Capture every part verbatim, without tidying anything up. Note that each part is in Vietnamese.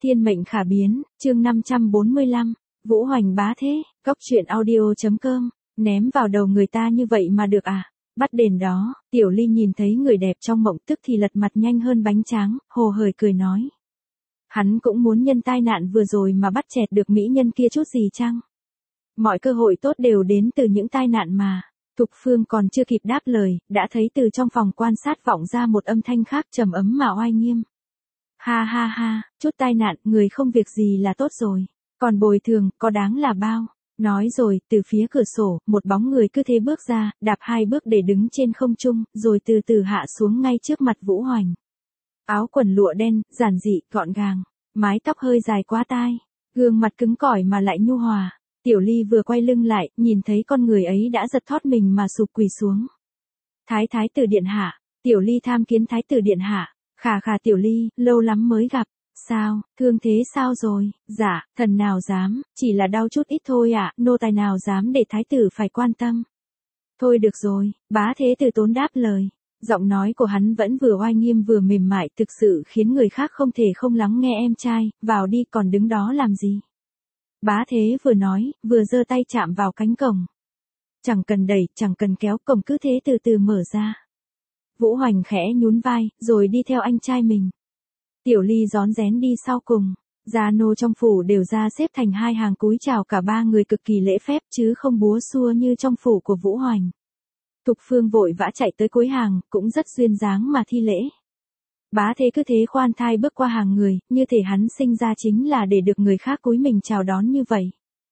Thiên mệnh khả biến, chương năm trăm bốn mươi lăm, Vũ Hoành bá thế, cốc truyện audio.com, ném vào đầu người ta như vậy mà được à? Bắt đền đó, Tiểu Ly nhìn thấy người đẹp trong mộng tức thì lật mặt nhanh hơn bánh tráng, hồ hởi cười nói. Hắn cũng muốn nhân tai nạn vừa rồi mà bắt chẹt được mỹ nhân kia chút gì chăng? Mọi cơ hội tốt đều đến từ những tai nạn mà. Thục Phương còn chưa kịp đáp lời, đã thấy từ trong phòng quan sát vọng ra một âm thanh khác trầm ấm mà oai nghiêm. Ha ha ha, chút tai nạn, người không việc gì là tốt rồi. Còn bồi thường, có đáng là bao. Nói rồi, từ phía cửa sổ, một bóng người cứ thế bước ra, đạp hai bước để đứng trên không trung, rồi từ từ hạ xuống ngay trước mặt Vũ Hoành. Áo quần lụa đen, giản dị, gọn gàng, mái tóc hơi dài quá tai, gương mặt cứng cỏi mà lại nhu hòa. Tiểu Ly vừa quay lưng lại, nhìn thấy con người ấy đã giật thót mình mà sụp quỳ xuống. Thái thái tử điện hạ, Tiểu Ly tham kiến thái tử điện hạ. Khà khà Tiểu Ly, lâu lắm mới gặp. Sao, thương thế sao rồi? Dạ, thần nào dám, chỉ là đau chút ít thôi ạ, à, nô tài nào dám để thái tử phải quan tâm. Thôi được rồi, bá thế tử tốn đáp lời. Giọng nói của hắn vẫn vừa oai nghiêm vừa mềm mại, thực sự khiến người khác không thể không lắng nghe em trai, vào đi còn đứng đó làm gì. Bá thế vừa nói, vừa giơ tay chạm vào cánh cổng. Chẳng cần đẩy, chẳng cần kéo, cổng cứ thế từ từ mở ra. Vũ Hoành khẽ nhún vai, rồi đi theo anh trai mình. Tiểu Ly rón rén đi sau cùng. Gia nô trong phủ đều ra xếp thành hai hàng cúi chào cả ba người cực kỳ lễ phép chứ không búa xua như trong phủ của Vũ Hoành. Thục Phương vội vã chạy tới cuối hàng, cũng rất duyên dáng mà thi lễ. Bá thế cứ thế khoan thai bước qua hàng người, như thể hắn sinh ra chính là để được người khác cúi mình chào đón như vậy.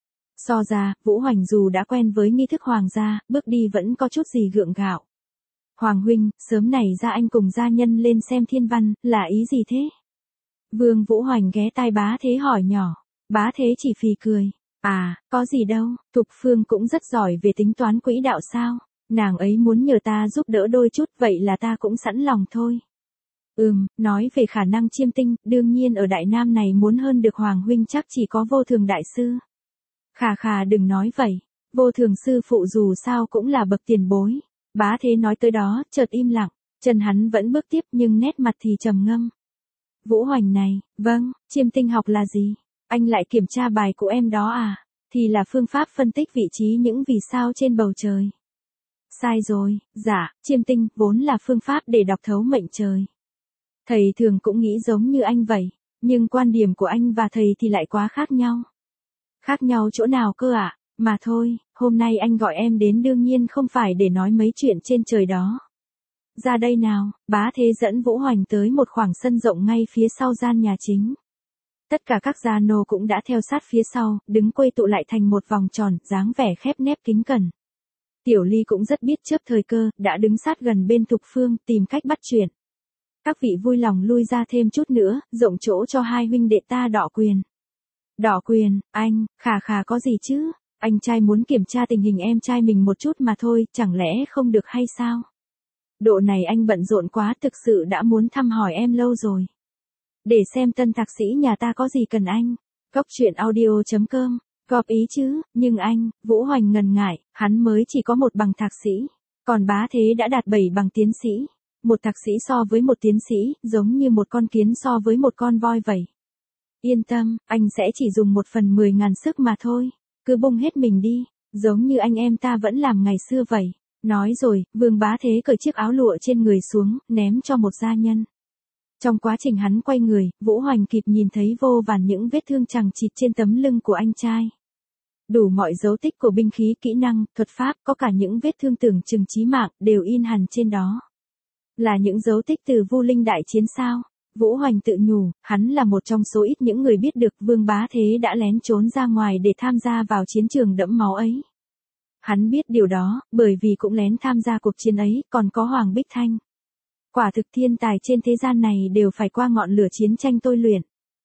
So ra, Vũ Hoành dù đã quen với nghi thức hoàng gia, bước đi vẫn có chút gì gượng gạo. Hoàng huynh, sớm này ra anh cùng gia nhân lên xem thiên văn, là ý gì thế? Vương Vũ Hoành ghé tai bá thế hỏi nhỏ, bá thế chỉ phì cười. À, có gì đâu, Thục Phương cũng rất giỏi về tính toán quỹ đạo sao, nàng ấy muốn nhờ ta giúp đỡ đôi chút, vậy là ta cũng sẵn lòng thôi. Ừm, nói về khả năng chiêm tinh, đương nhiên ở Đại Nam này muốn hơn được Hoàng huynh chắc chỉ có Vô Thường đại sư. Khà khà đừng nói vậy, Vô Thường sư phụ dù sao cũng là bậc tiền bối. Bá thế nói tới đó, chợt im lặng, chân hắn vẫn bước tiếp nhưng nét mặt thì trầm ngâm. Vũ Hoành này, vâng, chiêm tinh học là gì? Anh lại kiểm tra bài của em đó à? Thì là phương pháp phân tích vị trí những vì sao trên bầu trời. Sai rồi, dạ, chiêm tinh vốn là phương pháp để đọc thấu mệnh trời. Thầy thường cũng nghĩ giống như anh vậy, nhưng quan điểm của anh và thầy thì lại quá khác nhau. Khác nhau chỗ nào cơ ạ? À? Mà thôi, hôm nay anh gọi em đến đương nhiên không phải để nói mấy chuyện trên trời đó. Ra đây nào, bá thế dẫn Vũ Hoành tới một khoảng sân rộng ngay phía sau gian nhà chính. Tất cả các gia nô cũng đã theo sát phía sau, đứng quây tụ lại thành một vòng tròn, dáng vẻ khép nép kính cẩn. Tiểu Ly cũng rất biết chớp thời cơ, đã đứng sát gần bên Thục Phương, tìm cách bắt chuyện. Các vị vui lòng lui ra thêm chút nữa, rộng chỗ cho hai huynh đệ ta đọ quyền. Đọ quyền, anh, khà khà có gì chứ? Anh trai muốn kiểm tra tình hình em trai mình một chút mà thôi, chẳng lẽ không được hay sao? Độ này anh bận rộn quá, thực sự đã muốn thăm hỏi em lâu rồi. Để xem tân thạc sĩ nhà ta có gì cần anh. Cốc truyện audio.com, góp ý chứ, nhưng anh, Vũ Hoành ngần ngại, hắn mới chỉ có một bằng thạc sĩ. Còn bá thế đã đạt bảy bằng tiến sĩ. Một thạc sĩ so với một tiến sĩ, giống như một con kiến so với một con voi vậy. Yên tâm, anh sẽ chỉ dùng một phần mười ngàn sức mà thôi. Cứ bung hết mình đi, giống như anh em ta vẫn làm ngày xưa vậy. Nói rồi, Vương bá thế cởi chiếc áo lụa trên người xuống, ném cho một gia nhân. Trong quá trình hắn quay người, Vũ Hoành kịp nhìn thấy vô vàn những vết thương chằng chịt trên tấm lưng của anh trai. Đủ mọi dấu tích của binh khí, kỹ năng, thuật pháp, có cả những vết thương tưởng chừng chí mạng, đều in hẳn trên đó. Là những dấu tích từ Vu Linh đại chiến sao? Vũ Hoành tự nhủ, hắn là một trong số ít những người biết được Vương bá thế đã lén trốn ra ngoài để tham gia vào chiến trường đẫm máu ấy. Hắn biết điều đó, bởi vì cũng lén tham gia cuộc chiến ấy, còn có Hoàng Bích Thanh. Quả thực thiên tài trên thế gian này đều phải qua ngọn lửa chiến tranh tôi luyện.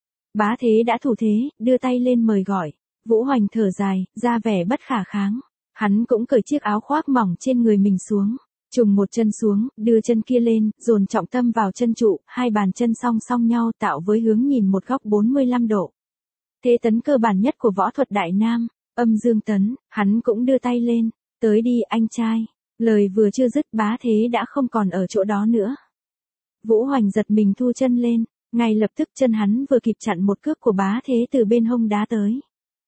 Bá thế đã thủ thế, đưa tay lên mời gọi. Vũ Hoành thở dài, ra vẻ bất khả kháng. Hắn cũng cởi chiếc áo khoác mỏng trên người mình xuống. Trùng một chân xuống, đưa chân kia lên, dồn trọng tâm vào chân trụ, hai bàn chân song song nhau tạo với hướng nhìn một góc bốn mươi lăm độ. Thế tấn cơ bản nhất của võ thuật Đại Nam, âm dương tấn, hắn cũng đưa tay lên, tới đi anh trai. Lời vừa chưa dứt bá thế đã không còn ở chỗ đó nữa. Vũ Hoành giật mình thu chân lên, Ngay lập tức chân hắn vừa kịp chặn một cước của bá thế từ bên hông đá tới.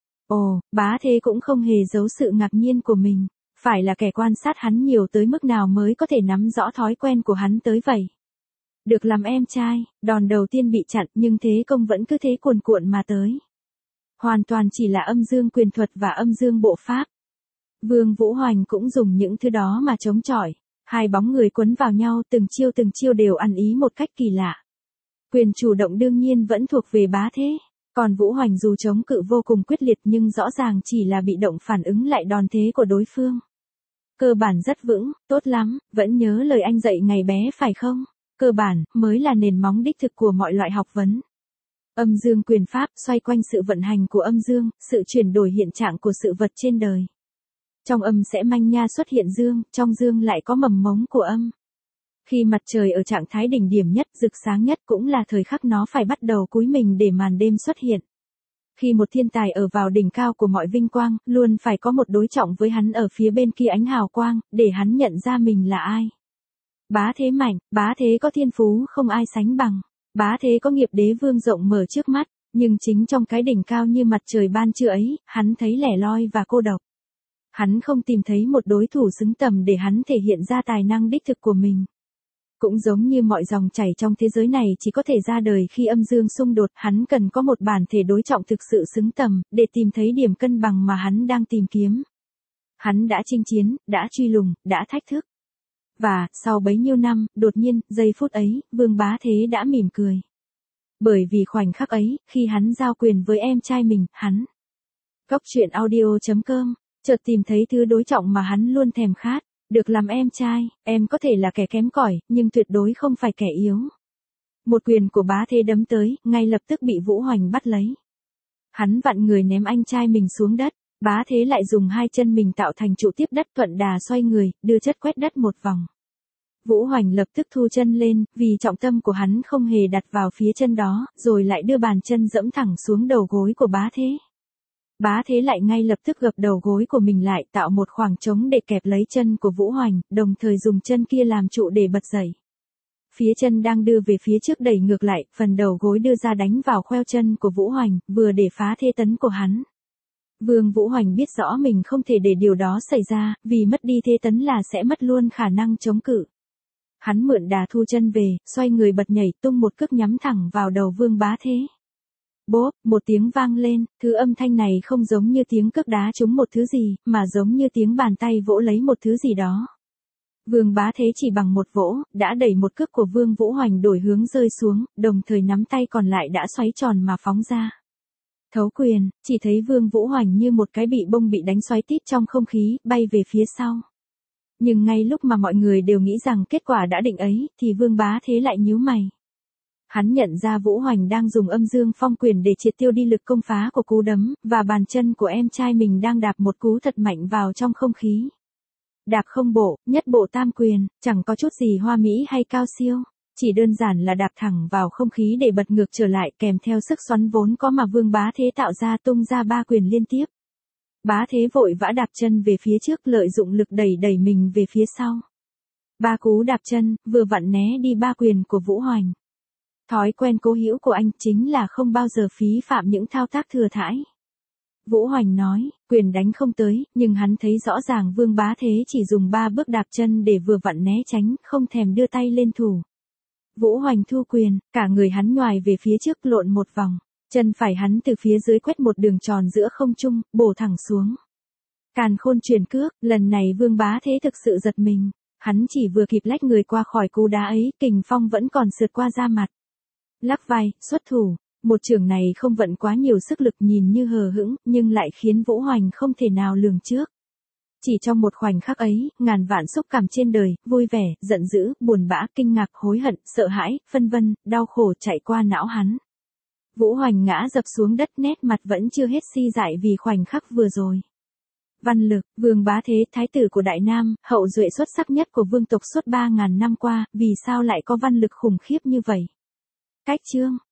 Ồ, bá thế cũng không hề giấu sự ngạc nhiên của mình. Phải là kẻ quan sát hắn nhiều tới mức nào mới có thể nắm rõ thói quen của hắn tới vậy. Được làm em trai, đòn đầu tiên bị chặn nhưng thế công vẫn cứ thế cuồn cuộn mà tới. Hoàn toàn chỉ là âm dương quyền thuật và âm dương bộ pháp. Vương Vũ Hoành cũng dùng những thứ đó mà chống chọi. Hai bóng người quấn vào nhau từng chiêu từng chiêu đều ăn ý một cách kỳ lạ. Quyền chủ động đương nhiên vẫn thuộc về bá thế. Còn Vũ Hoành dù chống cự vô cùng quyết liệt nhưng rõ ràng chỉ là bị động phản ứng lại đòn thế của đối phương. Cơ bản rất vững, tốt lắm, vẫn nhớ lời anh dạy ngày bé phải không? Cơ bản, mới là nền móng đích thực của mọi loại học vấn. Âm dương quyền pháp xoay quanh sự vận hành của âm dương, sự chuyển đổi hiện trạng của sự vật trên đời. Trong âm sẽ manh nha xuất hiện dương, trong dương lại có mầm mống của âm. Khi mặt trời ở trạng thái đỉnh điểm nhất, rực sáng nhất cũng là thời khắc nó phải bắt đầu cúi mình để màn đêm xuất hiện. Khi một thiên tài ở vào đỉnh cao của mọi vinh quang, luôn phải có một đối trọng với hắn ở phía bên kia ánh hào quang, để hắn nhận ra mình là ai. Bá thế mạnh, bá thế có thiên phú không ai sánh bằng. Bá thế có nghiệp đế vương rộng mở trước mắt, nhưng chính trong cái đỉnh cao như mặt trời ban trưa ấy, hắn thấy lẻ loi và cô độc. Hắn không tìm thấy một đối thủ xứng tầm để hắn thể hiện ra tài năng đích thực của mình. Cũng giống như mọi dòng chảy trong thế giới này chỉ có thể ra đời khi âm dương xung đột, hắn cần có một bản thể đối trọng thực sự xứng tầm, để tìm thấy điểm cân bằng mà hắn đang tìm kiếm. Hắn đã chinh chiến, đã truy lùng, đã thách thức. Và, sau bấy nhiêu năm, đột nhiên, giây phút ấy, Vương Bá Thế đã mỉm cười. Bởi vì khoảnh khắc ấy, khi hắn giao quyền với em trai mình, hắn. Góc truyện audio chấm com, chợt tìm thấy thứ đối trọng mà hắn luôn thèm khát. Được làm em trai, em có thể là kẻ kém cỏi, nhưng tuyệt đối không phải kẻ yếu. Một quyền của Bá Thế đấm tới, ngay lập tức bị Vũ Hoành bắt lấy. Hắn vặn người ném anh trai mình xuống đất, Bá Thế lại dùng hai chân mình tạo thành trụ tiếp đất thuận đà xoay người, đưa chất quét đất một vòng. Vũ Hoành lập tức thu chân lên, vì trọng tâm của hắn không hề đặt vào phía chân đó, rồi lại đưa bàn chân dẫm thẳng xuống đầu gối của Bá Thế. Bá Thế lại ngay lập tức gập đầu gối của mình lại, tạo một khoảng trống để kẹp lấy chân của Vũ Hoành, đồng thời dùng chân kia làm trụ để bật dậy. Phía chân đang đưa về phía trước đẩy ngược lại, phần đầu gối đưa ra đánh vào khoeo chân của Vũ Hoành, vừa để phá thế tấn của hắn. Vương Vũ Hoành biết rõ mình không thể để điều đó xảy ra, vì mất đi thế tấn là sẽ mất luôn khả năng chống cự. Hắn mượn đà thu chân về, xoay người bật nhảy tung một cước nhắm thẳng vào đầu Vương Bá Thế. Bốp, một tiếng vang lên, thứ âm thanh này không giống như tiếng cước đá trúng một thứ gì, mà giống như tiếng bàn tay vỗ lấy một thứ gì đó. Vương Bá Thế chỉ bằng một vỗ, đã đẩy một cước của Vương Vũ Hoành đổi hướng rơi xuống, đồng thời nắm tay còn lại đã xoáy tròn mà phóng ra. Thấu quyền, chỉ thấy Vương Vũ Hoành như một cái bị bông bị đánh xoáy tít trong không khí, bay về phía sau. Nhưng ngay lúc mà mọi người đều nghĩ rằng kết quả đã định ấy, thì Vương Bá Thế lại nhíu mày. Hắn nhận ra Vũ Hoành đang dùng âm dương phong quyền để triệt tiêu đi lực công phá của cú đấm, và bàn chân của em trai mình đang đạp một cú thật mạnh vào trong không khí. Đạp không bộ, nhất bộ tam quyền, chẳng có chút gì hoa mỹ hay cao siêu, chỉ đơn giản là đạp thẳng vào không khí để bật ngược trở lại kèm theo sức xoắn vốn có mà Vương Bá Thế tạo ra tung ra ba quyền liên tiếp. Bá Thế vội vã đạp chân về phía trước lợi dụng lực đẩy đẩy mình về phía sau. Ba cú đạp chân, vừa vặn né đi ba quyền của Vũ Hoành. Thói quen cố hữu của anh chính là không bao giờ phí phạm những thao tác thừa thãi. Vũ Hoành nói, quyền đánh không tới, nhưng hắn thấy rõ ràng Vương Bá Thế chỉ dùng ba bước đạp chân để vừa vặn né tránh, không thèm đưa tay lên thủ. Vũ Hoành thu quyền, cả người hắn nhoài về phía trước lộn một vòng. Chân phải hắn từ phía dưới quét một đường tròn giữa không trung, bổ thẳng xuống. Càn khôn truyền cước, lần này Vương Bá Thế thực sự giật mình. Hắn chỉ vừa kịp lách người qua khỏi cú đá ấy, kình phong vẫn còn sượt qua da mặt. Lắc vai, xuất thủ, một chưởng này không vận quá nhiều sức lực nhìn như hờ hững, nhưng lại khiến Vũ Hoành không thể nào lường trước. Chỉ trong một khoảnh khắc ấy, ngàn vạn xúc cảm trên đời, vui vẻ, giận dữ, buồn bã, kinh ngạc, hối hận, sợ hãi, phân vân, đau khổ chạy qua não hắn. Vũ Hoành ngã dập xuống đất, nét mặt vẫn chưa hết si dại vì khoảnh khắc vừa rồi. Văn lực, Vương Bá Thế, thái tử của Đại Nam, hậu duệ xuất sắc nhất của vương tộc suốt ba ngàn năm qua, vì sao lại có văn lực khủng khiếp như vậy? Cách chương